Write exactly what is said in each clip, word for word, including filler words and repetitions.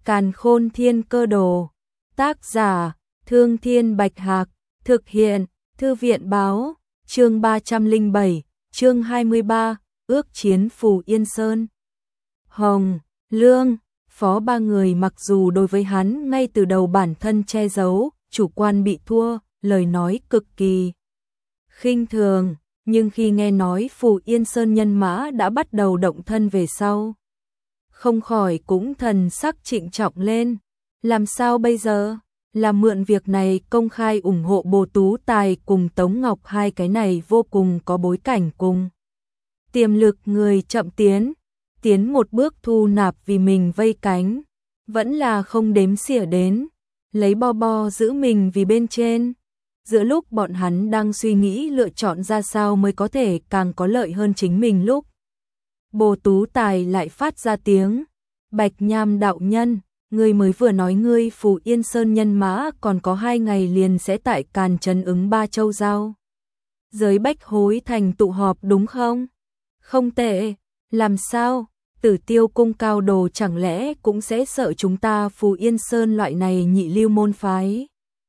Càn Khôn Thiên Cơ Đồ. Tác giả: Thương Thiên Bạch Hạc. Thực hiện: Thư viện báo. Chương ba trăm lẻ bảy, chương hai mươi ba, ước chiến Phù Yên Sơn. Hồng, Lương, Phó ba người mặc dù đối với hắn ngay từ đầu bản thân che giấu, chủ quan bị thua, lời nói cực kỳ khinh thường, nhưng khi nghe nói Phù Yên Sơn nhân mã đã bắt đầu động thân về sau, không khỏi cũng thần sắc trịnh trọng lên. Làm sao bây giờ? Là mượn việc này công khai ủng hộ Bồ Tú Tài cùng Tống Ngọc, hai cái này vô cùng có bối cảnh cùng tiềm lực người chậm tiến, tiến một bước thu nạp vì mình vây cánh, vẫn là không đếm xỉa đến, lấy bo bo giữ mình vì bên trên. Giữa lúc bọn hắn đang suy nghĩ lựa chọn ra sao mới có thể càng có lợi hơn chính mình lúc, Bồ Tú Tài lại phát ra tiếng: Bạch Nham đạo nhân, ngươi mới vừa nói ngươi Phù Yên Sơn nhân mã còn có hai ngày liền sẽ tại Càn Trấn ứng ba châu giao giới Bách Hối thành tụ họp đúng không? Không tệ. Làm sao? Tử Tiêu cung cao đồ chẳng lẽ cũng sẽ sợ chúng ta Phù Yên Sơn loại này nhị lưu môn phái?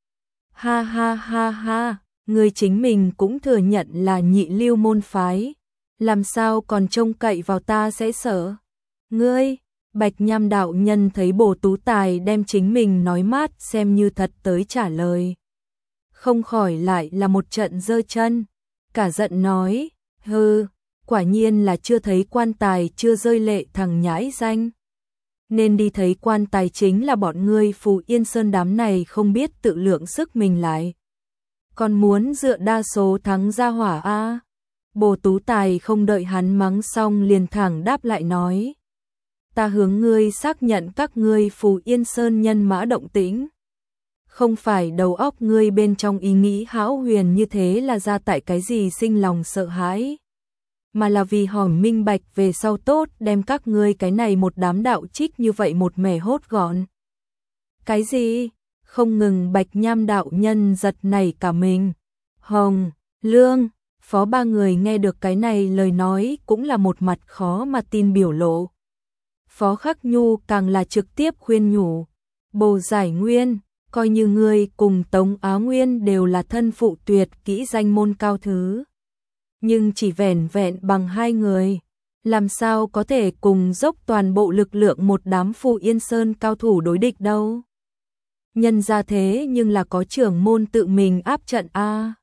Ha ha ha ha, ngươi chính mình cũng thừa nhận là nhị lưu môn phái, làm sao còn trông cậy vào ta sẽ sợ? Ngươi, Bạch Nham đạo nhân thấy Bồ Tú Tài đem chính mình nói mát xem như thật tới trả lời, không khỏi lại là một trận giơ chân, cả giận nói: hừ, quả nhiên là chưa thấy quan tài chưa rơi lệ thằng nhãi danh. Nên đi thấy quan tài chính là bọn ngươi Phù Yên Sơn đám này không biết tự lượng sức mình lại, còn muốn dựa đa số thắng ra hỏa a. Bồ Tú Tài không đợi hắn mắng xong liền thẳng đáp lại nói: ta hướng ngươi xác nhận các ngươi Phù Yên Sơn nhân mã động tĩnh, không phải đầu óc ngươi bên trong ý nghĩ hão huyền như thế là ra tại cái gì sinh lòng sợ hãi, mà là vì hỏi minh bạch về sau tốt đem các ngươi cái này một đám đạo trích như vậy một mẻ hốt gọn. Cái gì? Không ngừng Bạch Nham đạo nhân giật nảy cả mình. Hồng, Lương, Phó ba người nghe được cái này lời nói cũng là một mặt khó mà tin biểu lộ. Phó Khắc Nhu càng là trực tiếp khuyên nhủ: Bồ Giải Nguyên, coi như ngươi cùng Tống Á Nguyên đều là thân phụ tuyệt kỹ danh môn cao thứ, nhưng chỉ vẻn vẹn bằng hai người, làm sao có thể cùng dốc toàn bộ lực lượng một đám Phù Yên Sơn cao thủ đối địch đâu. Nhân ra thế nhưng là có trưởng môn tự mình áp trận a.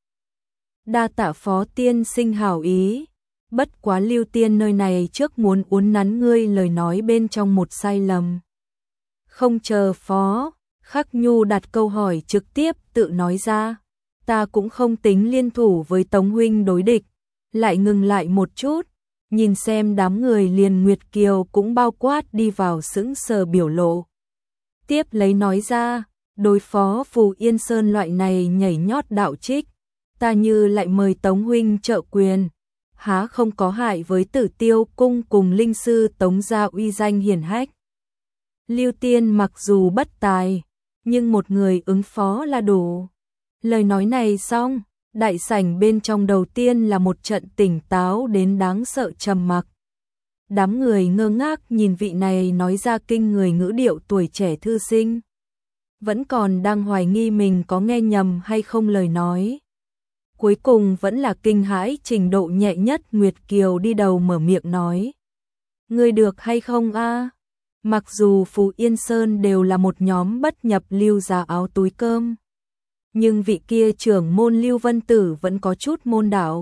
Đa tạ Phó tiên sinh hảo ý, bất quá Lưu Tiên nơi này trước muốn uốn nắn ngươi lời nói bên trong một sai lầm. Không chờ Phó Khắc Nhu đặt câu hỏi trực tiếp tự nói ra: ta cũng không tính liên thủ với Tống huynh đối địch. Lại ngừng lại một chút, nhìn xem đám người liền Nguyệt Kiều cũng bao quát đi vào sững sờ biểu lộ. Tiếp lấy nói ra: đối phó Phù Yên Sơn loại này nhảy nhót đạo trích, ta như lại mời Tống huynh trợ quyền, há không có hại với Tử Tiêu cung cùng linh sư Tống gia uy danh hiển hách. Lưu Tiên mặc dù bất tài, nhưng một người ứng phó là đủ. Lời nói này xong, đại sảnh bên trong đầu tiên là một trận tỉnh táo đến đáng sợ trầm mặc. Đám người ngơ ngác nhìn vị này nói ra kinh người ngữ điệu tuổi trẻ thư sinh, vẫn còn đang hoài nghi mình có nghe nhầm hay không lời nói. Cuối cùng vẫn là kinh hãi trình độ nhẹ nhất Nguyệt Kiều đi đầu mở miệng nói: ngươi được hay không a? Mặc dù Phù Yên Sơn đều là một nhóm bất nhập lưu giá áo túi cơm, nhưng vị kia trưởng môn Lưu Vân Tử vẫn có chút môn đạo.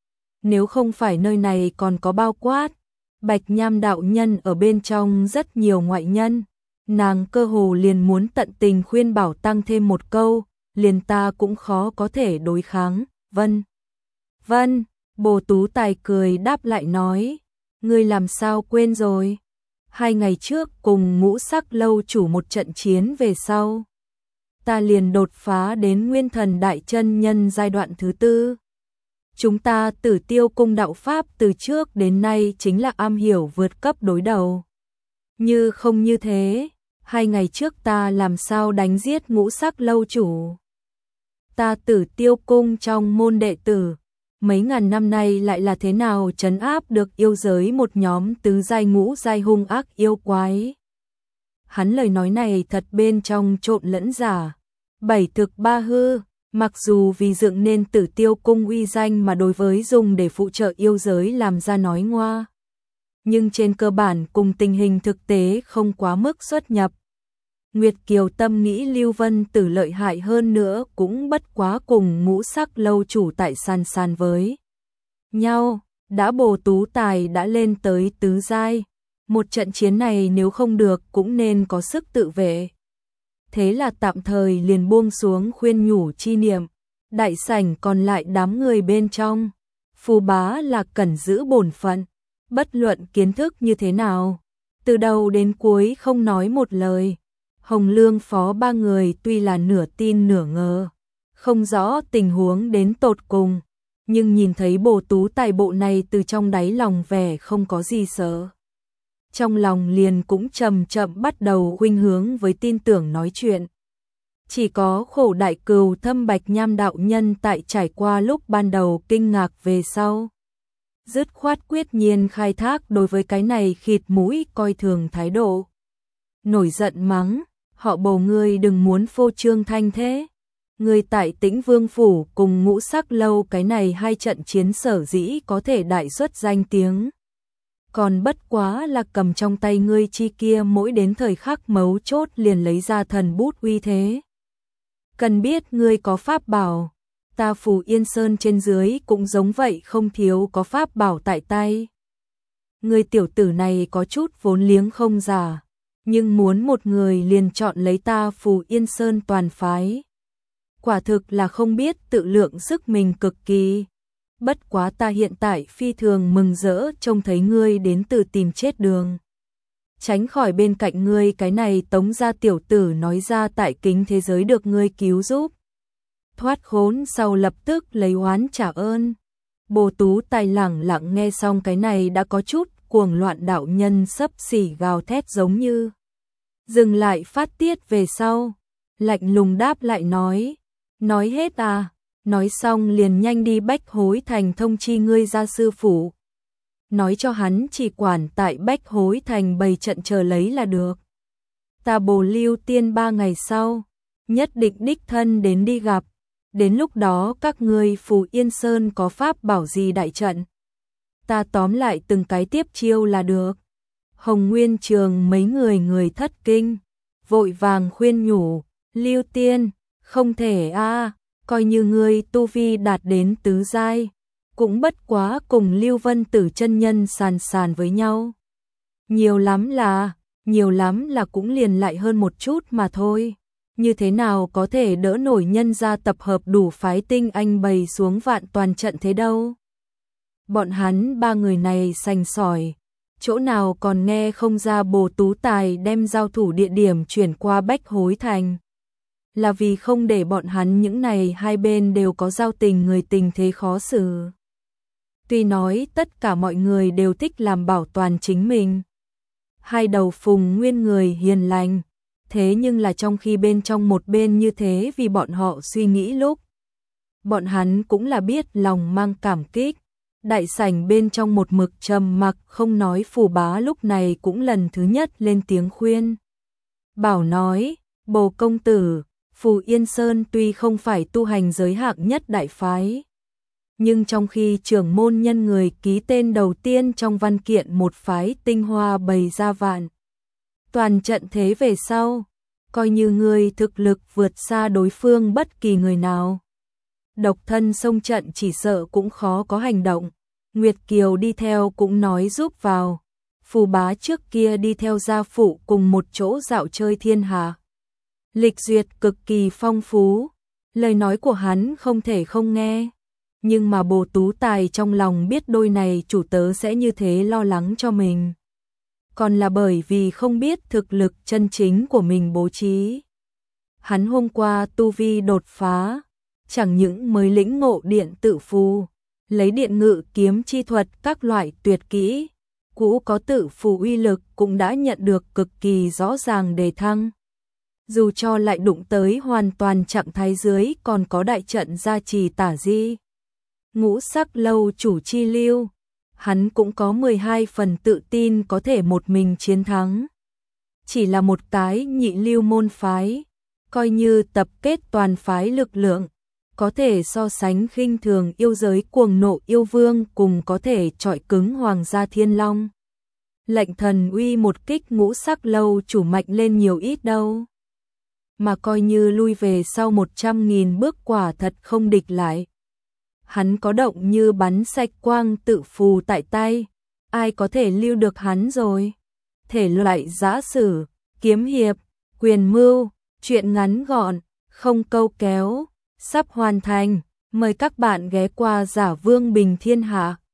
Nếu không phải nơi này còn có bao quát Bạch Nham đạo nhân ở bên trong rất nhiều ngoại nhân, nàng cơ hồ liền muốn tận tình khuyên bảo tăng thêm một câu, liền ta cũng khó có thể đối kháng. Vân Vân, Bồ Tú Tài cười đáp lại nói: ngươi làm sao quên rồi? Hai ngày trước cùng Ngũ Sắc lâu chủ một trận chiến về sau, ta liền đột phá đến Nguyên Thần Đại Chân Nhân giai đoạn thứ tư. Chúng ta Tử Tiêu cung đạo pháp từ trước đến nay chính là am hiểu vượt cấp đối đầu. Như không như thế, hai ngày trước ta làm sao đánh giết Ngũ Sắc lâu chủ? Ta Tử Tiêu cung trong môn đệ tử, mấy ngàn năm nay lại là thế nào trấn áp được yêu giới một nhóm tứ giai ngũ giai hung ác yêu quái? Hắn lời nói này thật bên trong trộn lẫn giả, bảy thực ba hư, mặc dù vì dựng nên Tử Tiêu cung uy danh mà đối với dùng để phụ trợ yêu giới làm ra nói ngoa, nhưng trên cơ bản cùng tình hình thực tế không quá mức xuất nhập. Nguyệt Kiều tâm nghĩ Lưu Vân Tử lợi hại hơn nữa cũng bất quá cùng Ngũ Sắc lâu chủ tại san san với nhau, đã Bồ Tú Tài đã lên tới tứ giai, một trận chiến này nếu không được cũng nên có sức tự vệ. Thế là tạm thời liền buông xuống khuyên nhủ chi niệm, đại sảnh còn lại đám người bên trong, Phù Bá là cần giữ bổn phận, bất luận kiến thức như thế nào, từ đầu đến cuối không nói một lời. Hồng Lương Phó ba người tuy là nửa tin nửa ngờ, không rõ tình huống đến tột cùng, nhưng nhìn thấy Bồ Tú Tài bộ này từ trong đáy lòng vẻ không có gì sợ. Trong lòng liền cũng chậm chậm bắt đầu khuynh hướng với tin tưởng nói chuyện. Chỉ có khổ đại cừu Thâm Bạch Nham đạo nhân tại trải qua lúc ban đầu kinh ngạc về sau, dứt khoát quyết nhiên khai thác đối với cái này khịt mũi coi thường thái độ. Nổi giận mắng, họ Bồ ngươi đừng muốn phô trương thanh thế. Người tại Tĩnh Vương Phủ cùng Ngũ Sắc lâu cái này hai trận chiến sở dĩ có thể đại xuất danh tiếng. Còn bất quá là cầm trong tay ngươi chi kia mỗi đến thời khắc mấu chốt liền lấy ra thần bút uy thế. Cần biết ngươi có pháp bảo, ta Phù Yên Sơn trên dưới cũng giống vậy không thiếu có pháp bảo tại tay. Ngươi tiểu tử này có chút vốn liếng không giả, nhưng muốn một người liền chọn lấy ta Phù Yên Sơn toàn phái. Quả thực là không biết tự lượng sức mình cực kỳ. Bất quá ta hiện tại phi thường mừng rỡ trông thấy ngươi đến từ tìm chết đường. Tránh khỏi bên cạnh ngươi cái này Tống gia tiểu tử nói ra tại kính thế giới được ngươi cứu giúp. Thoát khốn sau lập tức lấy oán trả ơn. Bồ Tú Tài lẳng lặng nghe xong cái này đã có chút cuồng loạn, đạo nhân sấp xỉ gào thét giống như dừng lại phát tiết về sau, lạnh lùng đáp lại nói, nói hết à, nói xong liền nhanh đi Bách Hối Thành thông chi ngươi gia sư phụ. Nói cho hắn chỉ quản tại Bách Hối Thành bày trận chờ lấy là được. Ta Bồ Lưu Tiên ba ngày sau, nhất định đích thân đến đi gặp, đến lúc đó các ngươi Phù Yên Sơn có pháp bảo gì đại trận. Ta tóm lại từng cái tiếp chiêu là được. Hồng Nguyên Trường mấy người người thất kinh, vội vàng khuyên nhủ, Lưu Tiên, không thể a, coi như ngươi tu vi đạt đến tứ giai, cũng bất quá cùng Lưu Vân Tử chân nhân sàn sàn với nhau. Nhiều lắm là, nhiều lắm là cũng liền lại hơn một chút mà thôi. Như thế nào có thể đỡ nổi nhân gia tập hợp đủ phái tinh anh bày xuống vạn toàn trận thế đâu. Bọn hắn ba người này sành sỏi, chỗ nào còn nghe không ra Bồ Tú Tài đem giao thủ địa điểm chuyển qua Bách Hối Thành. Là vì không để bọn hắn những này hai bên đều có giao tình người tình thế khó xử. Tuy nói tất cả mọi người đều thích làm bảo toàn chính mình. Hai đầu Phùng Nguyên người hiền lành, thế nhưng là trong khi bên trong một bên như thế vì bọn họ suy nghĩ lúc. Bọn hắn cũng là biết lòng mang cảm kích. Đại sảnh bên trong một mực trầm mặc không nói, Phù Bá lúc này cũng lần thứ nhất lên tiếng khuyên. Bảo nói, Bồ công tử, Phù Yên Sơn tuy không phải tu hành giới hạng nhất đại phái, nhưng trong khi trưởng môn nhân người ký tên đầu tiên trong văn kiện một phái tinh hoa bày ra vạn toàn trận thế về sau, coi như người thực lực vượt xa đối phương bất kỳ người nào. Độc thân xông trận chỉ sợ cũng khó có hành động. Nguyệt Kiều đi theo cũng nói giúp vào. Phù Bá trước kia đi theo gia phụ cùng một chỗ dạo chơi thiên hạ, lịch duyệt cực kỳ phong phú, lời nói của hắn không thể không nghe. Nhưng mà Bồ Tú Tài trong lòng biết đôi này chủ tớ sẽ như thế lo lắng cho mình, còn là bởi vì không biết thực lực chân chính của mình bố trí. Hắn hôm qua tu vi đột phá, chẳng những mới lĩnh ngộ điện tự phù, lấy điện ngự kiếm chi thuật các loại tuyệt kỹ, cũ có tự phù uy lực cũng đã nhận được cực kỳ rõ ràng đề thăng. Dù cho lại đụng tới hoàn toàn trạng thái dưới còn có đại trận gia trì tả di. Ngũ Sắc lâu chủ chi lưu, hắn cũng có mười hai phần tự tin có thể một mình chiến thắng. chỉ là một cái nhị lưu môn phái, coi như tập kết toàn phái lực lượng, có thể so sánh khinh thường yêu giới cuồng nộ yêu vương cùng có thể chọi cứng hoàng gia thiên long. Lệnh thần uy một kích ngũ sắc lâu chủ mạnh lên nhiều ít đâu. Mà coi như lui về sau một trăm nghìn bước quả thật không địch lại. Hắn có động như bắn sạch quang tự phù tại tay, ai có thể lưu được hắn rồi. Thể loại giã sử, kiếm hiệp, quyền mưu, truyện ngắn gọn, không câu kéo, sắp hoàn thành. Mời các bạn ghé qua Giả Vương Bình Thiên Hạ.